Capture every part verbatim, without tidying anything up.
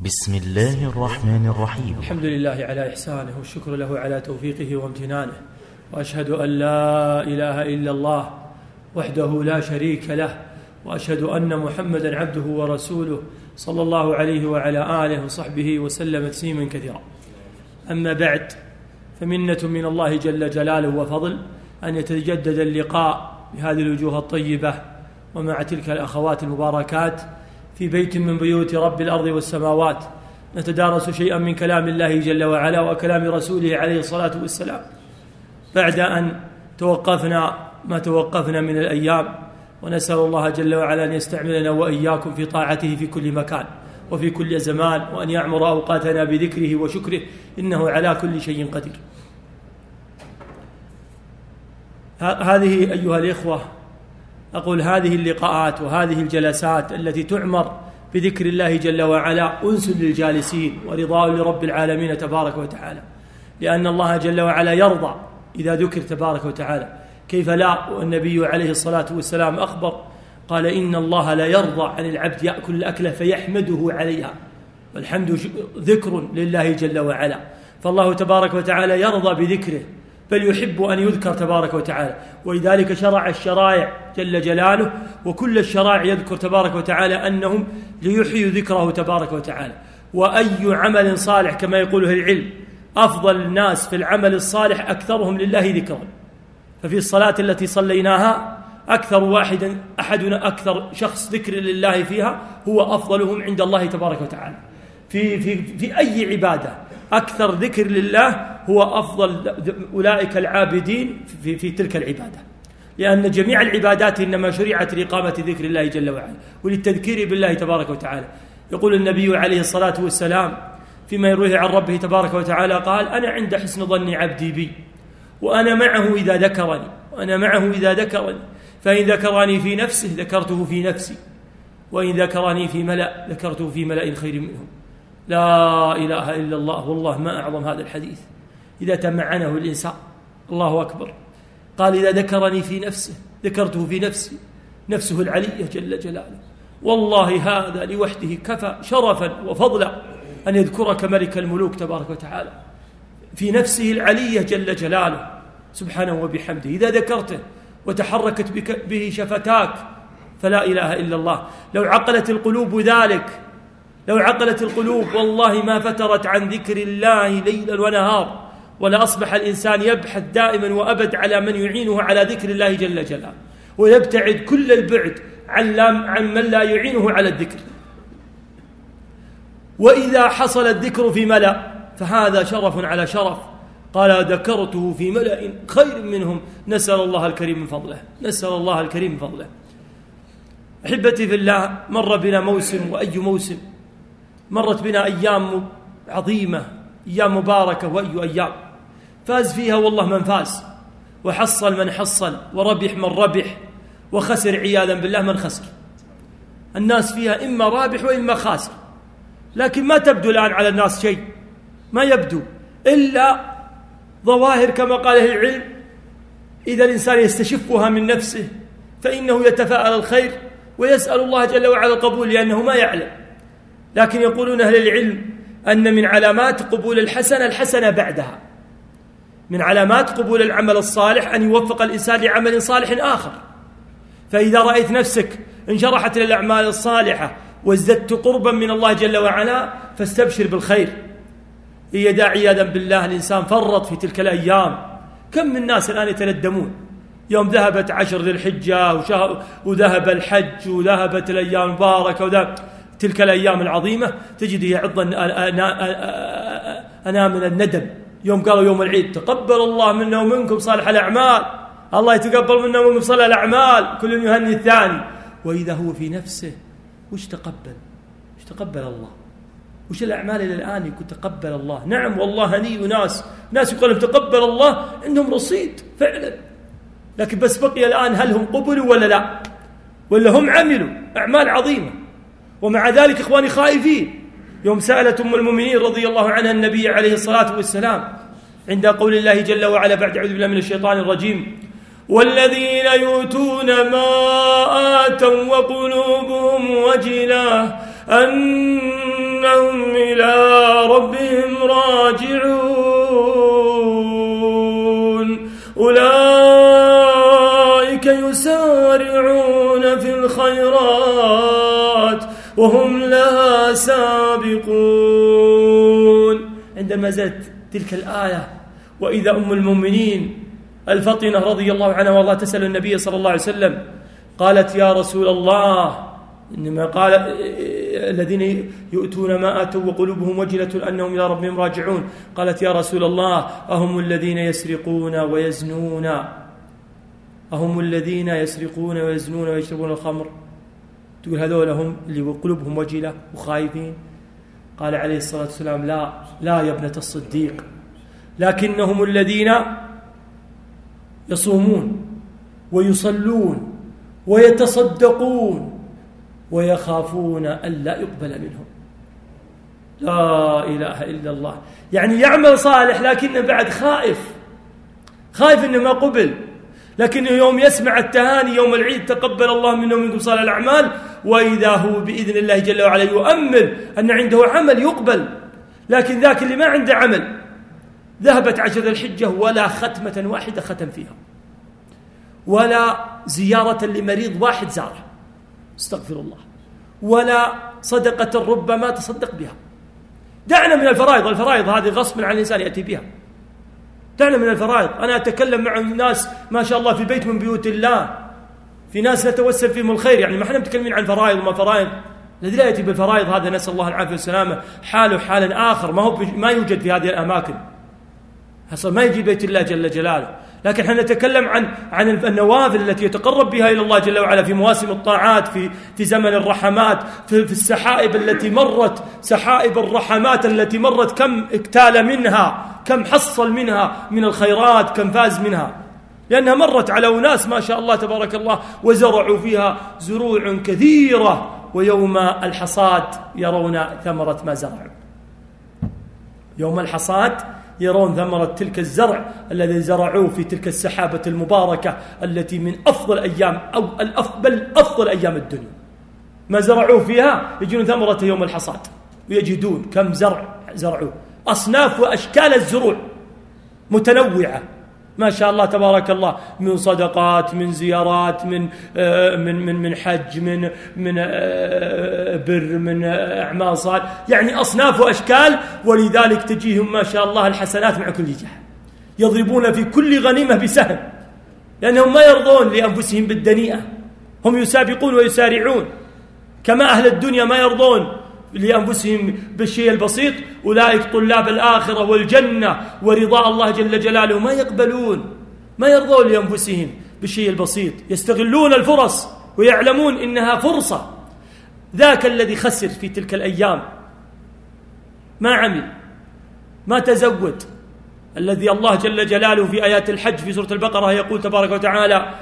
بسم الله الرحمن الرحيم. الحمد لله على إحسانه والشكر له على توفيقه وامتنانه، وأشهد أن لا إله إلا الله وحده لا شريك له، وأشهد أن محمدا عبده ورسوله صلى الله عليه وعلى آله وصحبه وسلم تسليما كثيرا. أما بعد، فمنة من الله جل جلاله وفضل أن يتجدد اللقاء بهذه الوجوه الطيبة ومع تلك الأخوات المباركات في بيت من بيوت رب الأرض والسماوات، نتدارس شيئا من كلام الله جل وعلا وكلام رسوله عليه الصلاة والسلام، بعد أن توقفنا ما توقفنا من الأيام، ونسأل الله جل وعلا أن يستعملنا وإياكم في طاعته في كل مكان وفي كل زمان، وأن يعمر أوقاتنا بذكره وشكره، إنه على كل شيء قدير. هذه أيها الإخوة، أقول هذه اللقاءات وهذه الجلسات التي تعمر بذكر الله جل وعلا أنس للجالسين ورضاء لرب العالمين تبارك وتعالى، لأن الله جل وعلا يرضى إذا ذكر تبارك وتعالى، كيف لا؟ والنبي عليه الصلاة والسلام أخبر قال: إن الله لا يرضى عن العبد يأكل الأكلة فيحمده عليها، والحمد ذكر لله جل وعلا، فالله تبارك وتعالى يرضى بذكره، بل يحب أن يذكر تبارك وتعالى، ولذلك شرع الشرائع جل جلاله، وكل الشرائع يذكر تبارك وتعالى أنهم ليحيوا ذكره تبارك وتعالى. وأي عمل صالح كما يقوله العلم، أفضل الناس في العمل الصالح أكثرهم لله ذكرا. ففي الصلاة التي صليناها أكثر واحد أحدنا أكثر شخص ذكر لله فيها هو أفضلهم عند الله تبارك وتعالى. في, في, في أي عبادة أكثر ذكر لله هو أفضل أولئك العابدين في, في تلك العبادة، لأن جميع العبادات إنما شرعت لإقامة ذكر الله جل وعلا وللتذكير بالله تبارك وتعالى. يقول النبي عليه الصلاة والسلام فيما يرويه عن ربه تبارك وتعالى قال: أنا عند حسن ظن عبدي بي، وأنا معه إذا ذكرني وأنا معه إذا ذكرني، فإن ذكرني في نفسه ذكرته في نفسي، وإن ذكرني في ملأ ذكرته في ملأ خير منهم. لا إله إلا الله، والله ما أعظم هذا الحديث إذا تمعنه الإنسان. الله أكبر. قال: إذا ذكرني في نفسه ذكرته في نفسي، نفسه العلية جل جلاله. والله هذا لوحده كفى شرفا وفضلا أن يذكرك ملك الملوك تبارك وتعالى في نفسه العلية جل جلاله سبحانه وبحمده. إذا ذكرته وتحركت بك به شفتاك فلا إله إلا الله. لو عقلت القلوب ذلك، لو عقلت القلوب والله ما فترت عن ذكر الله ليلا ونهار، ولا أصبح الإنسان يبحث دائما وأبد على من يعينه على ذكر الله جل جلاله، ويبتعد كل البعد عن من لا يعينه على الذكر. وإذا حصل الذكر في ملأ فهذا شرف على شرف. قال: ذكرته في ملأ خير منهم. نسأل الله الكريم من فضله، نسأل الله الكريم من فضله. أحبتي في الله، مر بنا موسم، وأي موسم، مرت بنا أيام عظيمة، أيام مباركة، وأي أيام فاز فيها والله من فاز، وحصل من حصل، وربح من ربح، وخسر عياذا بالله من خسر. الناس فيها إما رابح وإما خاسر، لكن ما تبدو الآن على الناس شيء، ما يبدو إلا ظواهر كما قال أهل العلم. إذا الإنسان يستشفها من نفسه فإنه يتفاءل الخير ويسأل الله جل وعلا القبول، لأنه ما يعلم. لكن يقولون أهل العلم أن من علامات قبول الحسنة الحسنة بعدها، من علامات قبول العمل الصالح أن يوفق الإنسان لعمل صالح آخر. فإذا رأيت نفسك انشرحت للأعمال الصالحة وازددت قربا من الله جل وعلا فاستبشر بالخير. هي داعياذا بالله الإنسان فرط في تلك الأيام. كم من الناس الآن يتندمون يوم ذهبت عشر ذي الحجة وذهب الحج وذهبت الأيام المباركة وذهب تلك الأيام العظيمة، تجده يعض أنا من الندم يوم قالوا يوم العيد: تقبل الله منا ومنكم صالح الأعمال. الله يتقبل منا ومنكم صالح الأعمال، كل يهني الثاني. وإذا هو في نفسه وش تقبل؟ وش تقبل الله؟ وش الأعمال إلى الآن يكون تقبل الله؟ نعم والله هني وناس ناس يقولون تقبل الله، عندهم رصيد فعلا، لكن بس بقي الآن هل هم قبلوا ولا لا، ولا هم عملوا أعمال عظيمة؟ ومع ذلك إخواني خائفين. يوم سألت أم المؤمنين رضي الله عنها النبي عليه الصلاة والسلام عند قول الله جل وعلا بعد أعوذ بالله من الشيطان الرجيم: والذين يؤتون ما آتوا وقلوبهم وجلة أنهم راجعون أولئك يسارعون في الخيرات وهم لها سابقون. عندما نزلت تلك الآية وإذا أم المؤمنين الفطنة رضي الله عنها والله تسأل النبي صلى الله عليه وسلم قالت يا رسول الله، إنما قال الذين يؤتون ما آتوا وقلوبهم وجلة أنهم إلى ربهم راجعون، قالت يا رسول الله أهم الذين يسرقون ويزنون أهم الذين يسرقون ويزنون ويشربون الخمر؟ تقول هذول هم اللي قلوبهم وجلة وخايفين؟ قال عليه الصلاة والسلام لا لا يا ابنة الصديق، لكنهم الذين يصومون ويصلون ويتصدقون ويخافون ألا يقبل منهم. لا إله إلا الله. يعني يعمل صالح لكنه بعد خائف خائف إنه ما قبل، لكنه يوم يسمع التهاني يوم العيد تقبل الله منا ومنكم صالح الأعمال، وإذا هو بإذن الله جل وعلا يؤمل أن عنده عمل يقبل. لكن ذاك اللي ما عنده عمل ذهبت عشر الحجة ولا ختمة واحدة ختم فيها، ولا زيارة لمريض واحد زاره استغفر الله، ولا صدقة ربما تصدق بها. دعنا من الفرائض، الفرائض هذه غصب عن الإنسان يأتي بها. دعنا من الفرائض. أنا أتكلم مع الناس ما شاء الله في بيت من بيوت الله، في ناس نتوسل فيهم الخير، يعني ما احنا متكلمين عن فرائض وما فرائض. الذي لا يأتي بالفرائض هذا نسأل الله العافية والسلامة حاله حال آخر ما هو ما يوجد في هذه الأماكن، حصل ما يجي بيت الله جل جلاله. لكن احنا نتكلم عن عن النوافل التي يتقرب بها إلى الله جل وعلا في مواسم الطاعات، في في زمن الرحمات، في, في السحائب التي مرت، سحائب الرحمات التي مرت، كم اكتال منها، كم حصل منها من الخيرات، كم فاز منها، لأنها مرت على أناس ما شاء الله تبارك الله وزرعوا فيها زروع كثيرة، ويوم الحصاد يرون ثمرة ما زرعوا. يوم الحصاد يرون ثمرة تلك الزرع الذي زرعوه في تلك السحابة المباركة التي من أفضل أيام أو الأفضل أفضل أيام الدنيا، ما زرعوه فيها يجون ثمرة يوم الحصاد ويجدون كم زرع زرعوه، أصناف وأشكال الزروع متنوعة ما شاء الله تبارك الله، من صدقات، من زيارات، من من من من حج، من من بر، من أعمال صالح، يعني أصناف وأشكال. ولذلك تجيهم ما شاء الله الحسنات مع كل جهة، يضربون في كل غنيمة بسهم، لأنهم ما يرضون لأنفسهم بالدنيئة، هم يسابقون ويسارعون، كما أهل الدنيا ما يرضون لأنفسهم بالشيء البسيط. أولئك طلاب الآخرة والجنة ورضاء الله جل جلاله ما يقبلون، ما يرضون لأنفسهم بالشيء البسيط، يستغلون الفرص ويعلمون إنها فرصة. ذاك الذي خسر في تلك الأيام ما عمل، ما تزود، الذي الله جل جلاله في آيات الحج في سورة البقرة يقول تبارك وتعالى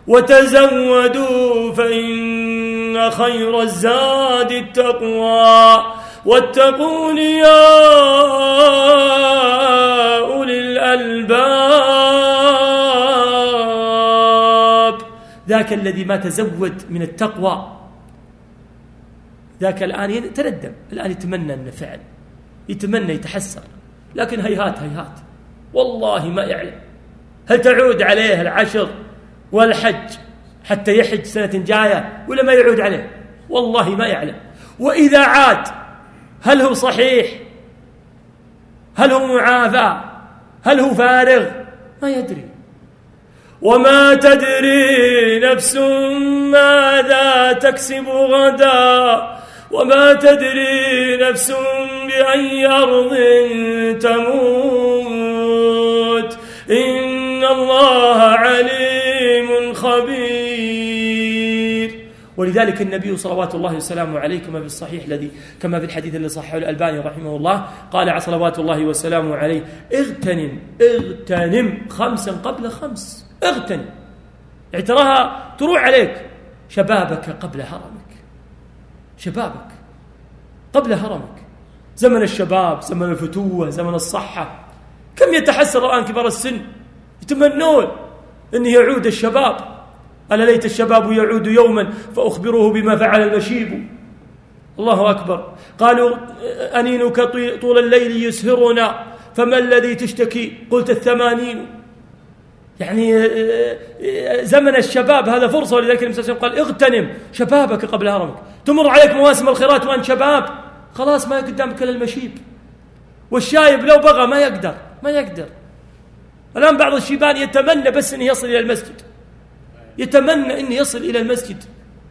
وتزودوا فإن خير الزاد التقوى واتقون يا أولي الألباب. ذاك الذي ما تزود من التقوى ذاك الآن يتندم، الآن يتمنى أن فعل، يتمنى يتحسر، لكن هيهات هيهات والله ما يعلم هل تعود عليه العشر والحج حتى يحج سنة جاية ولا ما يعود عليه، والله ما يعلم. وإذا عاد هل هو صحيح، هل هو معافى، هل هو فارغ، ما يدري. وما تدري نفس ماذا تكسب غدا وما تدري نفس بأي أرض تموت إن الله عليم خبير. ولذلك النبي صلوات الله وسلامه عليه كما في الصحيح الذي كما في الحديث الذي صححه الألباني رحمه الله قال صلوات الله وسلامه عليه اغتنم اغتنم خمسا قبل خمس، اغتنم اعتراها تروح عليك، شبابك قبل هرمك، شبابك قبل هرمك، زمن الشباب، زمن الفتوة، زمن الصحة. كم يتحسر الآن كبار السن يتمنون أن يعود الشباب، ألا ليت الشباب يعود يوما فأخبره بما فعل المشيب. الله أكبر. قالوا أنينك طول الليل يسهرنا فما الذي تشتكي؟ قلت الثمانين. يعني زمن الشباب هذا فرصة، ولذلك النبي صلى الله عليه وسلم قال اغتنم شبابك قبل هرمك. تمر عليك مواسم الخيرات وأنت شباب، خلاص ما قدامك إلا المشيب. والشايب لو بغى ما يقدر ما يقدر. الآن بعض الشيبان يتمنى بس أن يصل إلى المسجد، يتمنى أن يصل إلى المسجد،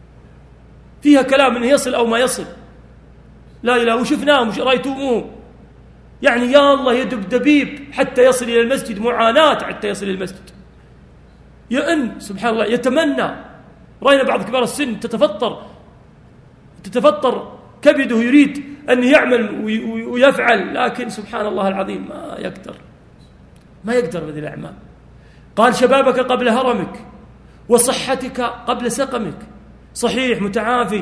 فيها كلام أنه يصل أو ما يصل. لا إله، وشفناه مش رأيتموه، يعني يا الله يدق دبيب حتى يصل إلى المسجد، معاناة حتى يصل إلى المسجد. يئن سبحان الله، يتمنى. رأينا بعض كبار السن تتفطر تتفطر كبده، يريد أن يعمل ويفعل، لكن سبحان الله العظيم ما يقدر ما يقدر بهذه الأعمال. قال شبابك قبل هرمك وصحتك قبل سقمك. صحيح متعافي،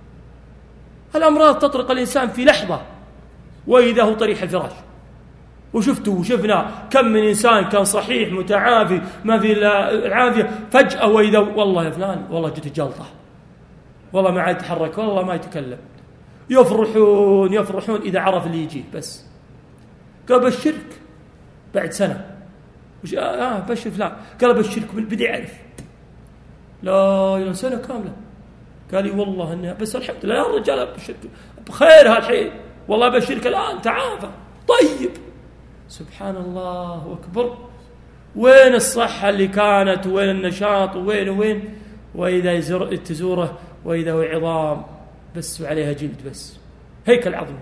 الأمراض تطرق الإنسان في لحظة وإذا هو طريح الفراش. وشفتوا وشفنا كم من إنسان كان صحيح متعافي ما في العافية، فجأة وإذا والله يا فلان والله جت جلطة، والله ما عاد يتحرك، والله ما يتكلم. يفرحون يفرحون إذا عرف اللي يجيه بس. قال بشرك بعد سنة، وش آه بشر فلان، قال بشرك من بدي أعرف. لا إلى سنة كاملة. قال لي والله إنها بس الحمد لله يا رجال بشرك بخير هالحين، والله بشرك الآن تعافى. طيب سبحان الله أكبر. وين الصحة اللي كانت، وين النشاط، وين وين وإذا تزوره وإذا هو عظام بس وعليها جلد بس، هيكل عظمي.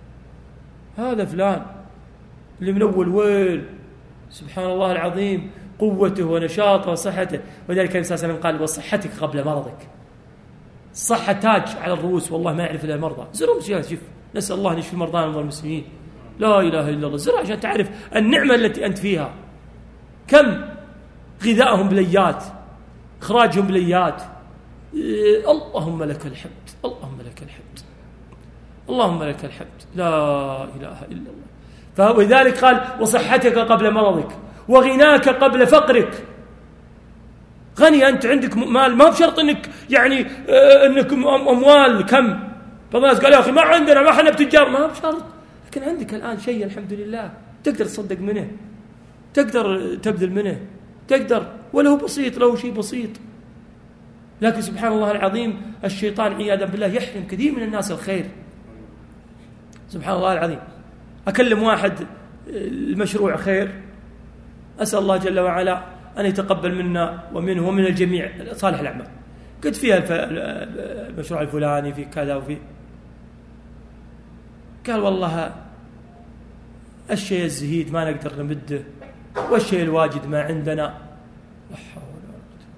هذا فلان اللي من أول ويل سبحان الله العظيم، قوته ونشاطه وصحته. ولذلك النبي صلى الله عليه وسلم قال وصحتك قبل مرضك. الصحة تاج على الرؤوس، والله ما يعرف إلا المرضى. زرهم سياسة، شوف نسأل الله أن يشفي مرضانا ومرضى المسلمين. لا إله إلا الله. زر عشان تعرف النعمة التي أنت فيها. كم غذائهم بليات، إخراجهم بليات. إيه اللهم لك الحمد، اللهم لك الحمد، اللهم لك الحمد، لا إله إلا الله. فلذلك قال وصحتك قبل مرضك وغناك قبل فقرك. غني أنت عندك مال، ما بشرط أنك يعني آه أنك أموال كم. بعض الناس قال يا أخي ما عندنا، ما احنا بتجار، ما بشرط، لكن عندك الآن شيء الحمد لله تقدر تصدق منه، تقدر تبذل منه، تقدر ولو بسيط، لو شيء بسيط. لكن سبحان الله العظيم الشيطان عياذا بالله يحرم كثير من الناس الخير. سبحان الله العظيم. أكلم واحد المشروع خير، أسأل الله جل وعلا أن يتقبل منا ومنه ومن الجميع صالح الأعمال. قد فيها المشروع الفلاني في كذا وفي، قال والله الشيء الزهيد ما نقدر نمده، والشيء الواجد ما عندنا. لا حول ولا قوة.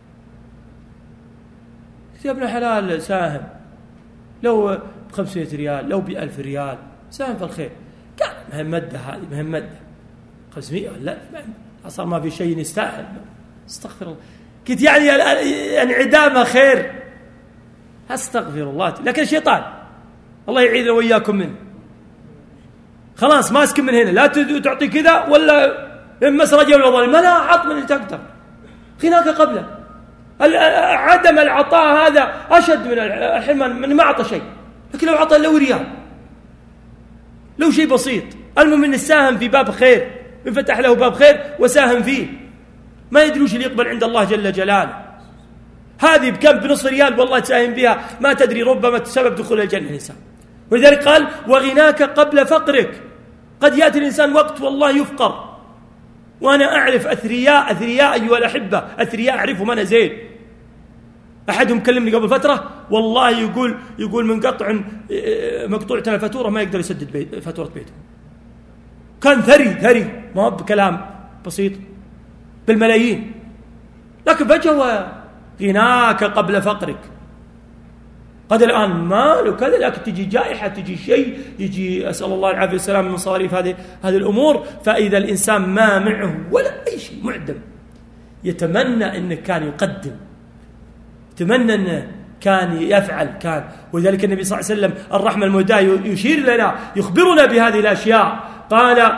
يا ابن حلال ساهم، لو بخمسمائة ريال لو بألف ريال ساهم في الخير. قال مهم مدة، هذه مهم مدة خمسمائة ولا أصلا ما في شيء يستاهل. استغفر الله. كنت يعني انعدامها خير، استغفر الله. لكن الشيطان الله يعيذنا وإياكم منه، خلاص ماسك من هنا، لا تعطي كذا ولا مسرجة ولا ظالم، ما لا عط من اللي تقدر. غناك قبله. عدم العطاء هذا أشد من الحرمان، من ما عطى شيء. لكن لو عطى لو ريال، لو شيء بسيط، المهم أن ساهم في باب خير، انفتح له باب خير وساهم فيه. ما يدري وش اللي يقبل عند الله جل جلاله. هذه بكم؟ بنصف ريال والله تساهم بها ما تدري، ربما سبب دخول الجنة الإنسان. ولذلك قال وغناك قبل فقرك. قد يأتي الإنسان وقت والله يفقر، وأنا أعرف أثرياء أثرياء أيها الأحبة، أثرياء أعرفهم أنا زين. أحدهم كلمني قبل فترة والله يقول يقول من قطع مقطوعة الفاتورة ما يقدر يسدد بيت فاتورة بيته. كان ثري ثري، ما هو بكلام بسيط، بالملايين. لكن فجأة غناك قبل فقرك. قد الآن مال وكذا، لكن تجي جائحة، تجي شيء، يجي أسأل الله العافية والسلام من مصاريف هذه هذه الأمور. فإذا الإنسان ما معه ولا أي شيء، معدم، يتمنى أنه كان يقدم، يتمنى أنه كان يفعل كان. ولذلك النبي صلى الله عليه وسلم الرحمة المهداة يشير لنا، يخبرنا بهذه الأشياء. قال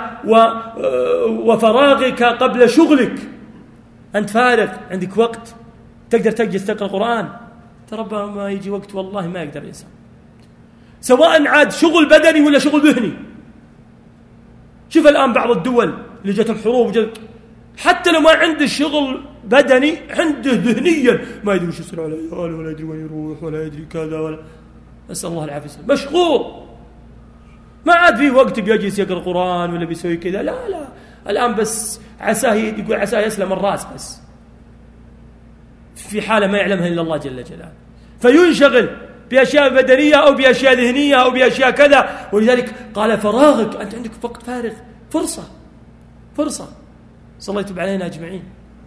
وفراغك قبل شغلك. أنت فارغ، عندك وقت تقدر تجلس تقرأ القرآن، ترى ما يجي وقت والله ما يقدر الإنسان، سواء عاد شغل بدني ولا شغل ذهني. شوف الآن بعض الدول اللي جاتهم حروب جت حتى لو ما عنده شغل بدني عنده ذهنيا ما يدري وش يصير على عياله ولا يدري وين يروح ولا يدري كذا ولا نسأل الله العافية مشغول ما عاد في وقت بيجلس يقرأ القرآن ولا بيسوي كذا لا لا الآن بس عساه يقول عساه يسلم الرأس بس في حالة ما يعلمها إلا الله جل جلاله فينشغل بأشياء بدنية أو بأشياء ذهنية أو بأشياء كذا. ولذلك قال فراغك أنت عندك وقت فارغ فرصة فرصة صلى الله يتوب علينا أجمعين.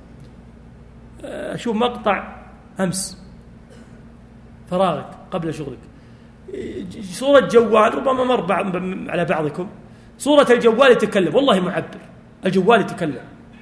أشوف مقطع أمس فراغك قبل شغلك صورة جوال ربما مر على بعضكم صورة الجوال يتكلم والله معبر الجوال يتكلم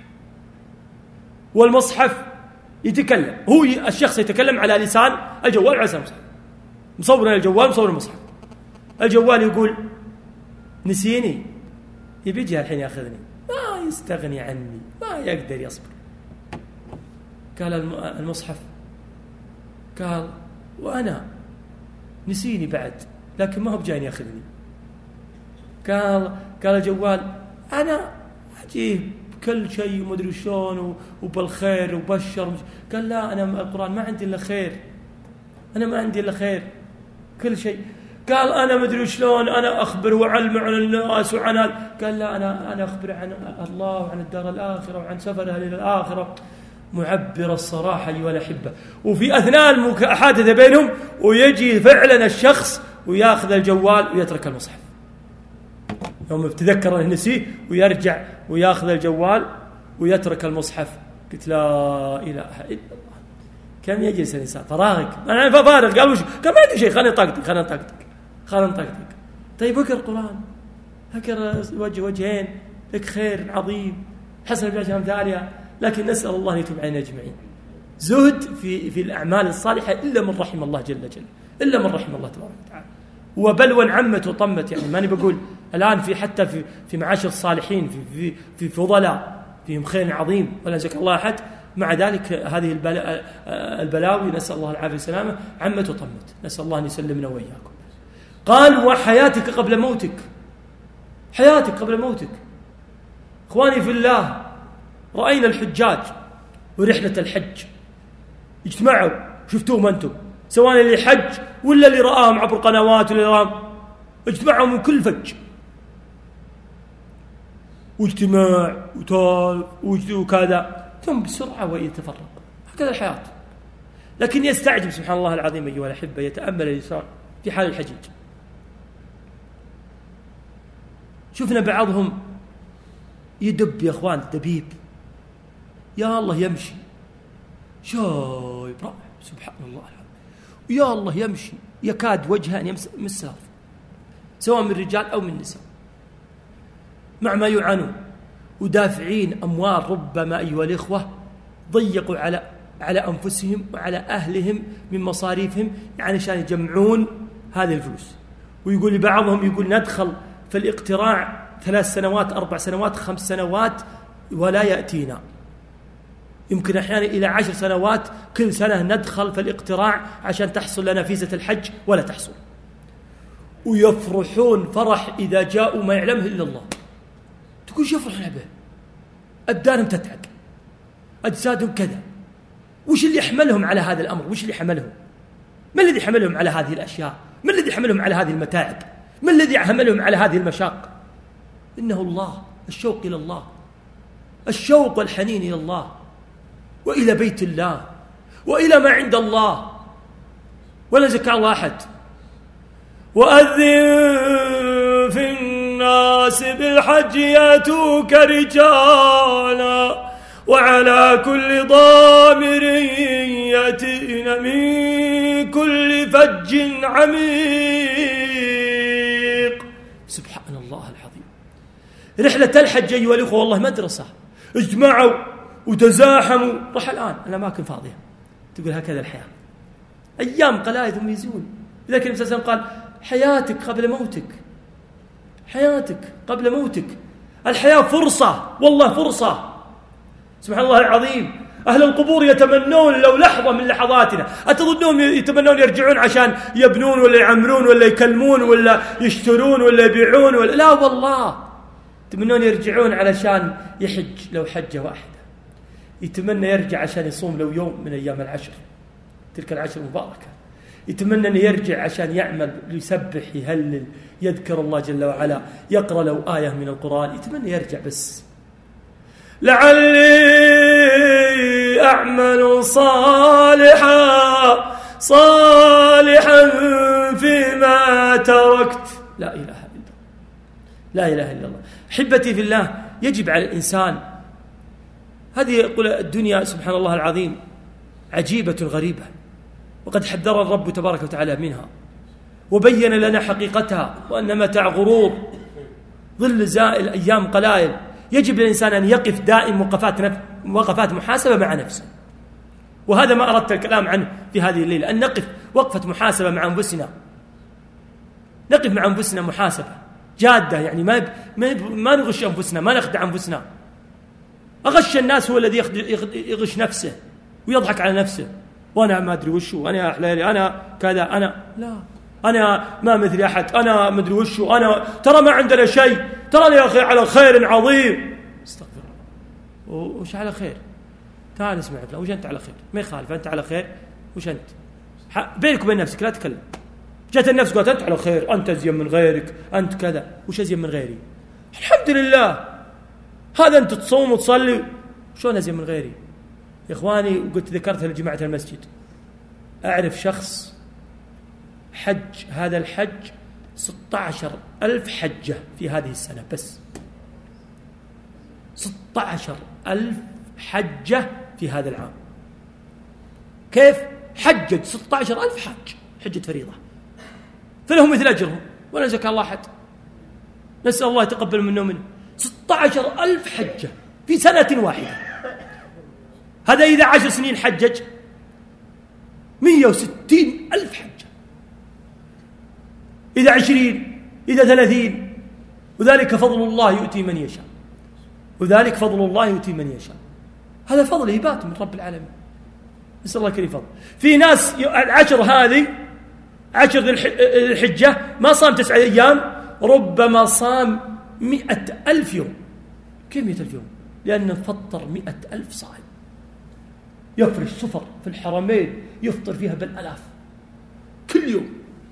والمصحف يتكلم هو الشخص يتكلم على لسان الجوال على لسان المصحف مصور الجوال مصور المصحف الجوال يقول نسيني يبيجي الحين يأخذني ما يستغني عني ما يقدر يصبر. قال المصحف قال وأنا نسيني بعد لكن ما هو بجاني يأخذني. قال قال الجوال أنا أجيب كل شيء ومدري شلون وبالخير وبشر. قال لا أنا القرآن ما عندي إلا خير أنا ما عندي إلا خير كل شيء. قال أنا مدري شلون أنا أخبر وأعلم عن الناس وعن هذا. قال لا أنا أنا أخبر عن الله وعن الدار الآخرة وعن سفرها إلى الآخرة. معبر الصراحة أيها الأحبة. وفي أثناء المحادثة بينهم ويجي فعلا الشخص ويأخذ الجوال ويترك المصحف يوم تذكر أنه نسيه ويرجع ويأخذ الجوال ويترك المصحف. قلت لا إله إلا الله كم يجلس الإنسان فراغك أنا فارغ. قال وش قال ما عندي شيء خليني طاقتك خليني طاقتك خليني طاقتك. طيب اقرأ القرآن اقرأ وجه وجهين لك خير عظيم حسن بأجر أمثالها. لكن نسأل الله أن يتوب علينا أجمعين. زهد في في الأعمال الصالحة إلا من رحم الله جل جلاله إلا من رحم الله تبارك وتعالى. وبلوى عمت وطمت يعني ماني بقول الآن في حتى في في معاشر الصالحين في في في فضلاء فيهم خير عظيم ولا زكى الله أحد. مع ذلك هذه البلا البلاوي نسأل الله العافية والسلامة عمت وطمت نسأل الله أن يسلمنا وإياكم. قال وحياتك قبل موتك حياتك قبل موتك. إخواني في الله رأينا الحجاج ورحلة الحج اجتمعوا شفتوهم أنتم سواء اللي حج ولا اللي رآهم عبر قنوات ولا رآهم اجتمعوا من كل فج واجتماع وطال وكذا ثم بسرعة ويتفرق. هكذا الحياة. لكن يستعجب سبحان الله العظيم أيها الأحبة يتأمل الإنسان في حال الحجيج. شفنا بعضهم يدب يا أخوان دبيب يا الله يمشي شايب رائع سبحان الله العظيم يا الله يمشي يكاد وجهه أن يمس الأرض سواء من رجال أو من نساء مع ما يعانون ودافعين أموال ربما أيها الإخوة ضيقوا على على أنفسهم وعلى أهلهم من مصاريفهم يعني عشان يجمعون هذه الفلوس. ويقول بعضهم يقول ندخل في الاقتراع ثلاث سنوات أربع سنوات خمس سنوات ولا يأتينا يمكن أحيانا إلى عشر سنوات كل سنة ندخل في الاقتراع عشان تحصل لنا فيزة الحج ولا تحصل. ويفرحون فرح إذا جاءوا ما يعلمه إلا الله. تقول شو يفرحون به؟ أبدانهم تتعب أجسادهم كذا. وش اللي يحملهم على هذا الأمر؟ وش اللي حملهم؟ ما الذي حملهم على هذه الأشياء؟ ما الذي حملهم على هذه المتاعب؟ ما الذي حملهم على هذه المشاق؟ إنه الله الشوق إلى الله الشوق والحنين إلى الله وإلى بيت الله وإلى ما عند الله ولا زكى الله أحد. وأذن في الناس بالحج يأتوك رجالا وعلى كل ضامر يأتين من كل فج عميق. سبحان الله العظيم. رحلة الحج أيها الأخوة والله مدرسة. اجتمعوا وتزاحموا. راح الآن الأماكن فاضية. تقول هكذا الحياة أيام قلائل ثم يزول. لذلك النبي صلى الله عليه وسلم قال حياتك قبل موتك حياتك قبل موتك. الحياة فرصة والله فرصة. سبحان الله العظيم. أهل القبور يتمنون لو لحظة من لحظاتنا. أتظنون يتمنون يرجعون عشان يبنون ولا يعمرون ولا يكلمون ولا يشترون ولا يبيعون ولا لا والله يتمنون يرجعون علشان يحج لو حجة واحدة، يتمنى يرجع عشان يصوم لو يوم من أيام العشر تلك العشر المباركة، يتمنى أن يرجع عشان يعمل يسبح يهلل يذكر الله جل وعلا يقرأ لو آية من القرآن، يتمنى يرجع بس لعلي أعمل صالحا صالحا فيما تركت. لا إله إلا الله، لا إله إلا الله. أحبتي في الله، يجب على الإنسان، هذه يقول الدنيا سبحان الله العظيم عجيبة غريبة، وقد حذر الرب تبارك وتعالى منها وبين لنا حقيقتها، وأن متاع غرور ظل زائل أيام قلائل. يجب للإنسان أن يقف دائم وقفات نف... وقفات محاسبة مع نفسه، وهذا ما أردت الكلام عنه في هذه الليلة، أن نقف وقفة محاسبة مع أنفسنا، نقف مع أنفسنا محاسبة جادة، يعني ما ما, ما نغش أنفسنا، ما نخدع أنفسنا. أغش الناس هو الذي يغش نفسه ويضحك على نفسه، وأنا ما أدري وشو، أنا أحلالي، أنا كذا، أنا لا، أنا ما مثل أحد، أنا ما أدري وشو، أنا ترى ما عندنا شيء، ترى يا أخي على خير عظيم. استغفر الله، وش على خير؟ تعال اسمع فلان، وش أنت على خير؟ ما يخالف، أنت على خير، وش أنت؟ بينك وبين نفسك لا تكلم. جت النفس قالت أنت على خير، أنت أزين من غيرك، أنت كذا، وش أزين من غيري؟ الحمد لله، هذا أنت تصوم وتصلي، شلون أزين من غيري؟ يا إخواني، وقلت ذكرتها لجماعة المسجد، أعرف شخص حج هذا الحج ستة عشر ألف حجة في هذه السنة بس، ستة عشر ألف حجة في هذا العام. كيف؟ حجج ستة عشر ألف حج، حجة فريضة، فلهم مثل أجرهم ولا زكى الله أحد. نسأل الله يتقبل منا ومنه. ستة عشر ألف حجة في سنة واحدة، هذا إذا عشر سنين حجج مئة وستين ألف حجة، إذا عشرين، إذا ثلاثين، وذلك فضل الله يؤتي من يشاء، وذلك فضل الله يؤتي من يشاء. هذا فضل هبات من رب العالمين، نسأل الله كريم فضل. في ناس العشر هذه عشر الحجة ما صام تسعة أيام، ربما صام مئة ألف يوم. كيف مئة ألف يوم؟ لأنه فطر مئة ألف صائم، يفرش سفر في الحرمين يفطر فيها بالألاف كل يوم.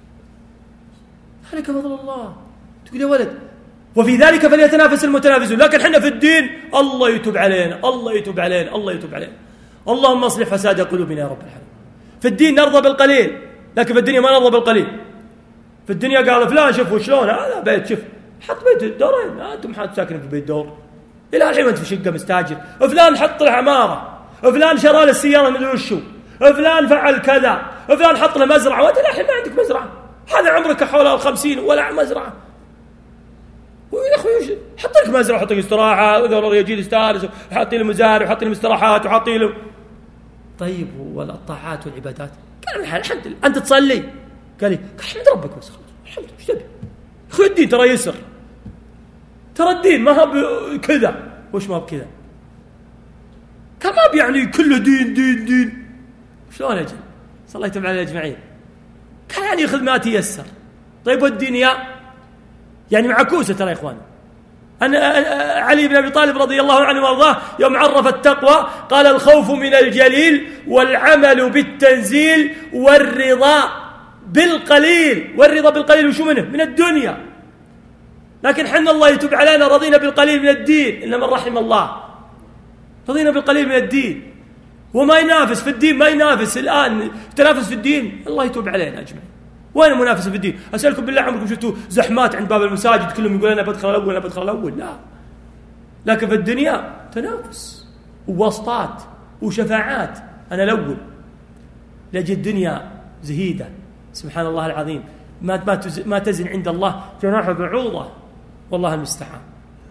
هذا فضل الله. تقول يا ولد وفي ذلك فليتنافس المتنافسون، لكن حنا في الدين الله يتوب علينا، الله يتوب علينا، الله يتوب علينا. اللهم اصلح فساد قلوبنا يا رب العالمين. في الدين نرضى بالقليل، لكن في الدنيا ما نرضى بالقليل. في الدنيا قال فلان شوفوا شلون هذا بيت، شوف حط بيت دورين، انتم حاط ساكن في بيت دور، الى الحين انت في شقه مستاجر، فلان حط له عماره، فلان شرى له السياره ما ادري وشو، فلان فعل كذا، فلان حط له مزرعه، وانت الحين ما عندك مزرعه، هذا عمرك حول الخمسين ولا مزرعه. يا اخوي حط لك مزرعه، حط لك استراحه، وذول يجي يستانس، وحاطين له مزارع، وحاطين له استراحات، وحاطين له. طيب والطاعات والعبادات؟ قال الحمد لله. انت تصلي؟ قال لي احمد ربك بس، خلاص الحمد لله. ايش تبي؟ اخوي الدين ترى يسر، ترى الدين ما هو كذا. وش ما بكذا؟ كان ما بيعني كله دين دين دين. شلون اجل؟ صلى الله يتوب علينا اجمعين. كان يعني ياخذ ما تيسر. طيب والدنيا يعني معكوسه ترى يا اخوان. أنا علي بن أبي طالب رضي الله عنه وارضاه يوم عرف التقوى قال الخوف من الجليل والعمل بالتنزيل والرضا بالقليل. والرضا بالقليل وشو منه؟ من الدنيا. لكن حنا الله يتوب علينا رضينا بالقليل من الدين، إلا من رحم الله. رضينا بالقليل من الدين، وما ينافس في الدين، ما ينافس الآن تنافس في الدين. الله يتوب علينا أجمعين. وين المنافسة في الدين؟ أسألكم بالله عمركم شفتوا زحمات عند باب المساجد كلهم يقول أنا بدخل الأول أنا بدخل الأول؟ لا. لكن في الدنيا تنافس وواسطات وشفاعات، أنا الأول. لأجل الدنيا زهيدة سبحان الله العظيم، ما ما ما تزن عند الله جناح بعوضة، والله المستعان.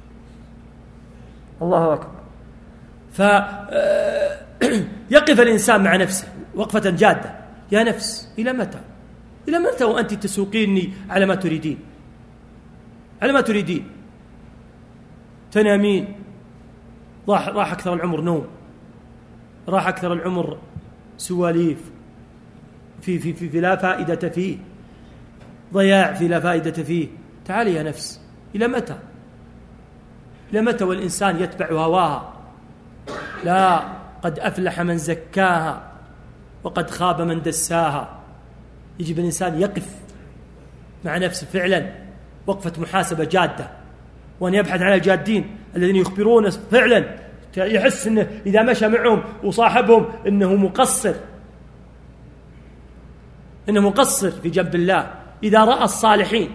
الله أكبر. فيقف الإنسان مع نفسه وقفة جادة. يا نفس إلى متى؟ إلى متى وأنت تسوقيني على ما تريدين؟ على ما تريدين تنامين. راح راح أكثر العمر نوم، راح أكثر العمر سواليف في في في, في لا فائدة فيه، ضياع في لا فائدة فيه. تعالي يا نفس، إلى متى؟ لمتى والإنسان يتبع هواها؟ لا، قد أفلح من زكاها وقد خاب من دساها. يجب الإنسان يقف مع نفسه فعلا وقفة محاسبة جادة، وأن يبحث عن الجادين الذين يخبرون فعلا، يحس أنه إذا مشى معهم وصاحبهم أنه مقصر، إنه مقصر في جنب الله. إذا رأى الصالحين،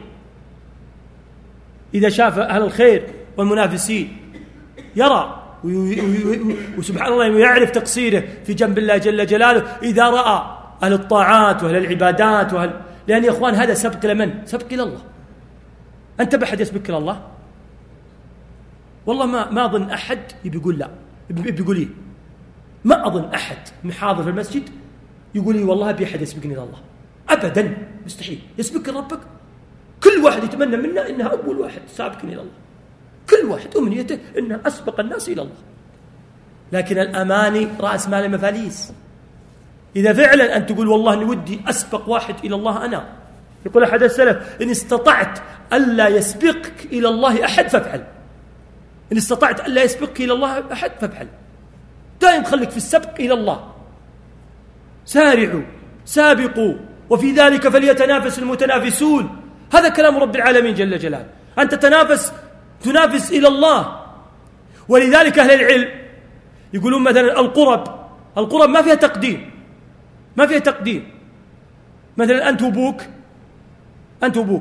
إذا شاف أهل الخير والمنافسين يرى وسبحان الله يعرف تقصيره في جنب الله جل جلاله. إذا رأى أهل الطاعات وأهل العبادات وأهل، لأن يا أخوان هذا سبق لمن؟ سبق إلى الله. أنت بحد يسبق إلى الله؟ والله ما ما أظن أحد يقول لا، بيقول إيه؟ ما أظن أحد محاضر في المسجد يقول لي والله أبي أحد يسبقني إلى الله، أبدا، مستحيل. يسبق ربك، كل واحد يتمنى منا إنها أول واحد سابقني إلى الله، كل واحد أمنيته إنه أسبق الناس إلى الله. لكن الأماني رأس مال المفاليس. إذا فعلا أن تقول والله أني ودي أسبق واحد إلى الله أنا، يقول أحد السلف إن استطعت ألا يسبقك إلى الله أحد فافعل، إن استطعت ألا يسبقك إلى الله أحد فافعل. دائم خليك في السبق إلى الله. سارعوا سابقوا وفي ذلك فليتنافس المتنافسون. هذا كلام رب العالمين جل جلاله. أنت تنافس تنافس إلى الله. ولذلك أهل العلم يقولون مثلا القرب القرب ما فيها تقديم، ما فيها تقديم. مثلا أنت وبوك أنت وبوك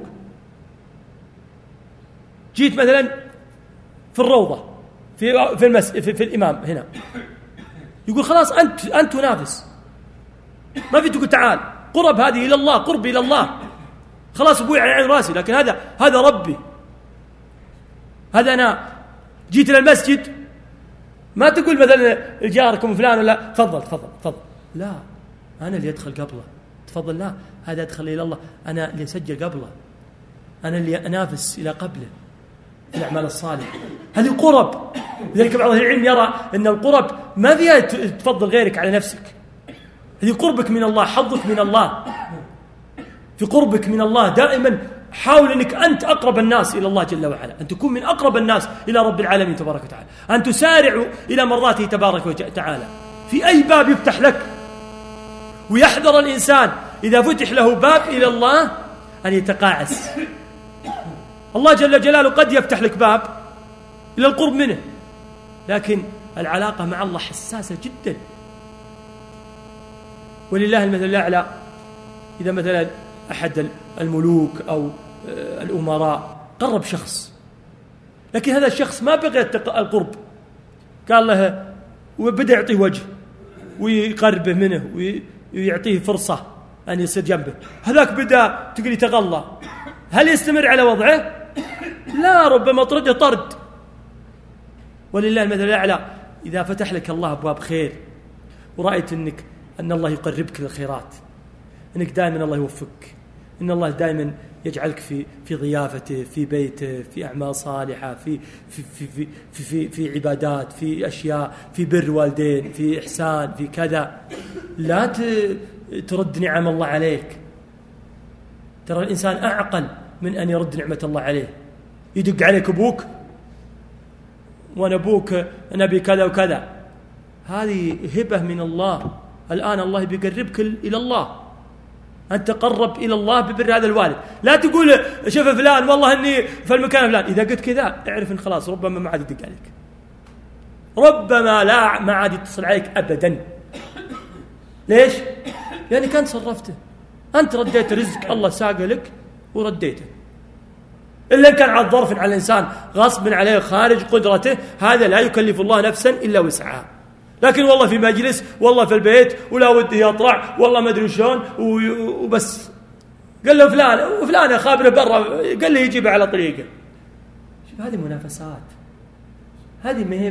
جيت مثلا في الروضة في في المس في, في الإمام هنا، يقول خلاص أنت أنت تنافس، ما في تقول تعال. قرب هذه إلى الله، قرب إلى الله، خلاص أبوي على عين راسي، لكن هذا هذا ربي، هذا أنا. جيت إلى المسجد ما تقول مثلا جاركم فلان ولا تفضل تفضل تفضل، لا، أنا اللي أدخل قبله. تفضل، لا، هذا أدخل إلى الله، أنا اللي أسجل قبله، أنا اللي أنافس إلى قبله في الأعمال الصالحة. هذه قرب. لذلك بعض العلم يرى أن القرب ما فيها تفضل غيرك على نفسك، هذه قربك من الله، حظك من الله. في قربك من الله دائما حاول أنك أنت أقرب الناس إلى الله جل وعلا، أن تكون من أقرب الناس إلى رب العالمين تبارك وتعالى، أن تسارع إلى مرضاته تبارك وتعالى في أي باب يفتح لك. ويحذر الإنسان إذا فتح له باب إلى الله أن يتقاعس. الله جل جلاله قد يفتح لك باب إلى القرب منه، لكن العلاقة مع الله حساسة جدا. ولله المثل الأعلى. إذا مثلا أحد الملوك أو الأمراء قرب شخص، لكن هذا الشخص ما بغى القرب، قال له وبدأ يعطيه وجه ويقربه منه ويعطيه فرصة أن يصير جنبه، هذاك بدأ تقول يتغلى. هل يستمر على وضعه؟ لا، ربما طرده طرد. ولله المثل الأعلى. إذا فتح لك الله أبواب خير ورأيت أنك أن الله يقربك للخيرات، أنك دائما الله يوفقك، إن الله دائما يجعلك في في ضيافته، في بيته، في أعمال صالحة، في في في في في, في, في عبادات، في أشياء، في بر والدين، في إحسان، في كذا، لا ترد نعم الله عليك. ترى الإنسان أعقل من أن يرد نعمة الله عليه. يدق عليك أبوك وأنا أبوك نبي كذا وكذا، هذه هبة من الله. الآن الله بيقربك إلى الله، أن تقرب إلى الله ببر هذا الوالد. لا تقول شوف فلان والله أني في المكان فلان، إذا قلت كذا اعرف أن خلاص ربما ما عاد يدق عليك، ربما لا ما عاد يتصل عليك أبدا. ليش؟ يعني كان صرفته، أنت رديت رزق الله ساق لك ورديته. إلا كان على ظرف على الإنسان غصب عليه خارج قدرته، هذا لا يكلف الله نفسا إلا وسعها. لكن والله في مجلس، والله في البيت، ولا ودي يطلع، والله ما أدري شلون وبس، قال له فلان وفلان خابره برا، قال له يجيبه على طريقه. شوف هذه منافسات، هذه ما هي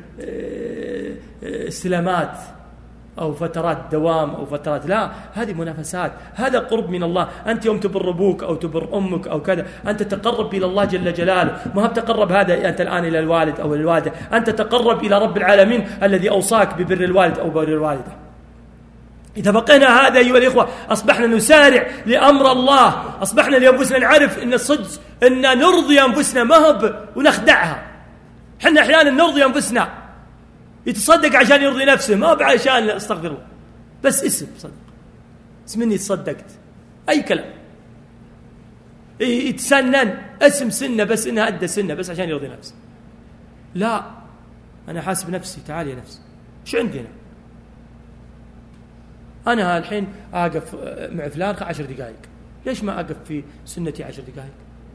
استلامات أو فترات دوام أو فترات، لا، هذه منافسات. هذا قرب من الله. أنت يوم تبر أبوك أو تبر أمك أو كذا، أنت تقرب إلى الله جل جلاله. ما هو تقرب هذا أنت الآن إلى الوالد أو الوالدة، أنت تقرب إلى رب العالمين الذي أوصاك ببر الوالد أو بر الوالدة. إذا بقينا هذا أيها الإخوة أصبحنا نسارع لأمر الله، أصبحنا لأنفسنا نعرف أن الصدق أن نرضي أنفسنا مهب ونخدعها. حنا أحيانا نرضي أنفسنا، يتصدق عشان يرضي نفسه، ما بعشان استغفر الله، بس اسم صدق، اسم إني تصدقت، أي كلام. يتسنن اسم سنة بس إنها أدى سنة بس عشان يرضي نفسه. لا، أنا حاسب نفسي، تعال يا نفسي شو عندنا؟ أنا الحين أقف مع فلان عشر دقائق، ليش ما أقف في سنتي عشر دقائق؟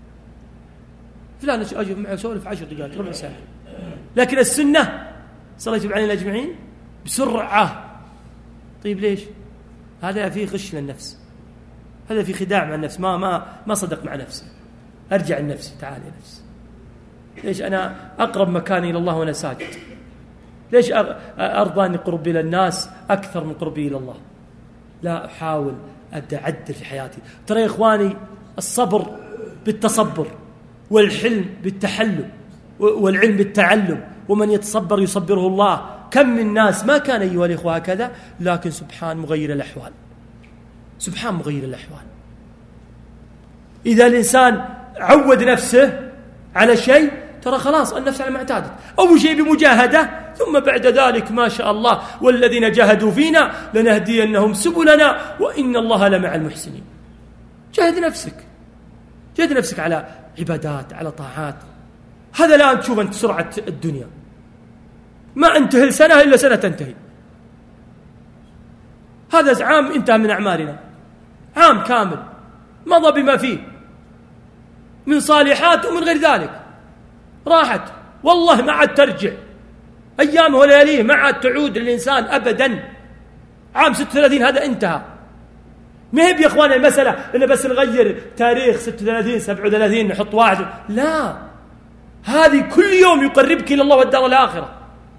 فلان أجف معه سولف عشر دقائق ربع ساعة، لكن السنة صليت علينا أجمعين بسرعة. طيب ليش؟ هذا فيه غش للنفس، هذا فيه خداع مع النفس، ما ما ما صدق مع نفسي. أرجع لنفسي، تعال يا نفسي، ليش أنا أقرب مكاني إلى الله وأنا ساجد؟ ليش أرضى أن قربي إلى الناس أكثر من قربي إلى الله؟ لا، أحاول أبدأ أعدل في حياتي. ترى يا إخواني، الصبر بالتصبر، والحلم بالتحلم، والعلم بالتعلم، ومن يتصبر يصبره الله. كم من ناس ما كان أيها الإخوة هكذا، لكن سبحان مغير الأحوال، سبحان مغير الأحوال. إذا الإنسان عود نفسه على شيء، ترى خلاص النفس على ما اعتادت. أول شيء بمجاهدة، ثم بعد ذلك ما شاء الله، والذين جاهدوا فينا لنهدينهم سبلنا وإن الله لمع المحسنين. جاهد نفسك، جاهد نفسك على عبادات، على طاعات. هذا الآن تشوف أنت سرعة الدنيا، ما انتهي سنة إلا سنة تنتهي. هذا عام انتهى من أعمارنا، عام كامل مضى بما فيه من صالحات ومن غير ذلك، راحت والله ما عاد ترجع. أيامه ولياليه ما عاد تعود للإنسان أبدا. عام ستة وثلاثين هذا انتهى. ما هي يا إخواني المسألة إن بس نغير تاريخ ستة وثلاثين سبعة وثلاثين نحط واحد، لا، هذه كل يوم يقربك إلى الله والدار الآخرة،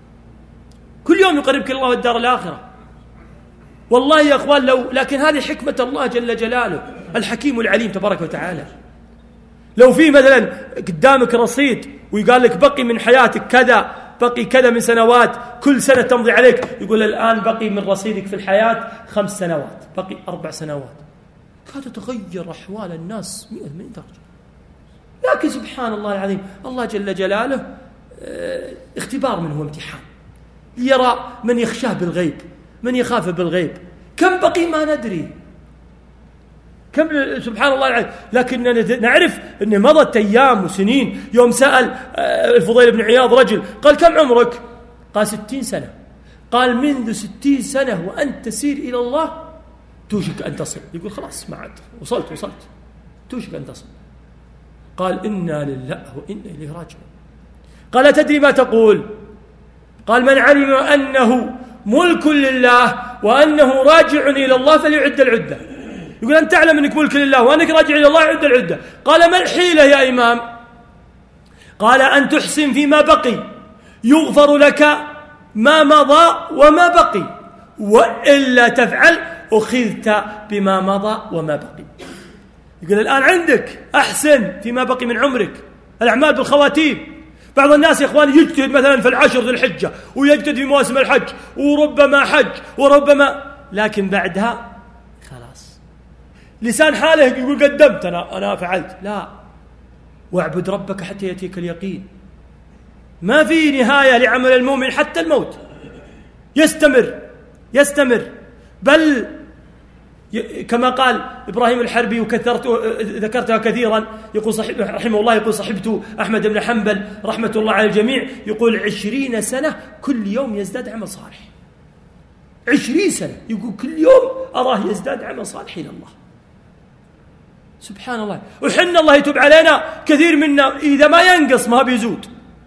كل يوم يقربك إلى الله والدار الآخرة. والله يا أخوان، لو لكن هذه حكمة الله جل جلاله الحكيم العليم تبارك وتعالى. لو في مثلا قدامك رصيد ويقال لك بقي من حياتك كذا، بقي كذا من سنوات، كل سنة تمضي عليك، يقول الآن بقي من رصيدك في الحياة خمس سنوات، بقي أربع سنوات، كاد تغير أحوال الناس مئة وثمانين درجة. لكن سبحان الله العظيم، الله جل جلاله اختبار منه وامتحان، يرى من يخشاه بالغيب، من يخاف بالغيب. كم بقي ما ندري، كم سبحان الله العظيم. لكن نعرف أن مضت أيام وسنين. يوم سأل الفضيل بن عياض رجل، قال كم عمرك؟ قال ستين سنة. قال منذ ستين سنة وأنت تسير إلى الله، توشك أن تصل. يقول خلاص ما عاد وصلت وصلت توشك أن تصل. قال إنا لله وإنا إليه راجعون. قال تدري ما تقول؟ قال من علم أنه ملك لله وأنه راجع إلى الله فليعد العدة. يقول أن تعلم أنك ملك لله وأنك راجع إلى الله، عد العدة. قال ما الحيلة يا إمام؟ قال أن تحسن فيما بقي، يغفر لك ما مضى وما بقي، وإلا تفعل أخذت بما مضى وما بقي. يقول الآن عندك أحسن فيما بقي من عمرك، الأعمال بالخواتيم. بعض الناس يا إخواني يجتهد مثلا في العشر ذي الحجة، ويجتهد في مواسم الحج، وربما حج وربما، لكن بعدها خلاص لسان حاله يقول قدمت، أنا أنا فعلت. لا، واعبد ربك حتى يأتيك اليقين. ما في نهاية لعمل المؤمن حتى الموت، يستمر يستمر. بل كما قال إبراهيم الحربي، وكثرت ذكرتها كثيرا، يقول صحيح رحمه الله، يقول صحبت أحمد بن حنبل رحمة الله على الجميع، يقول عشرين سنة كل يوم يزداد عمل صالح. عشرين سنة يقول كل يوم أراه يزداد عمل صالح إلى الله. سبحان الله. وحن الله يتوب علينا كثير منا إذا ما ينقص ما بيزود،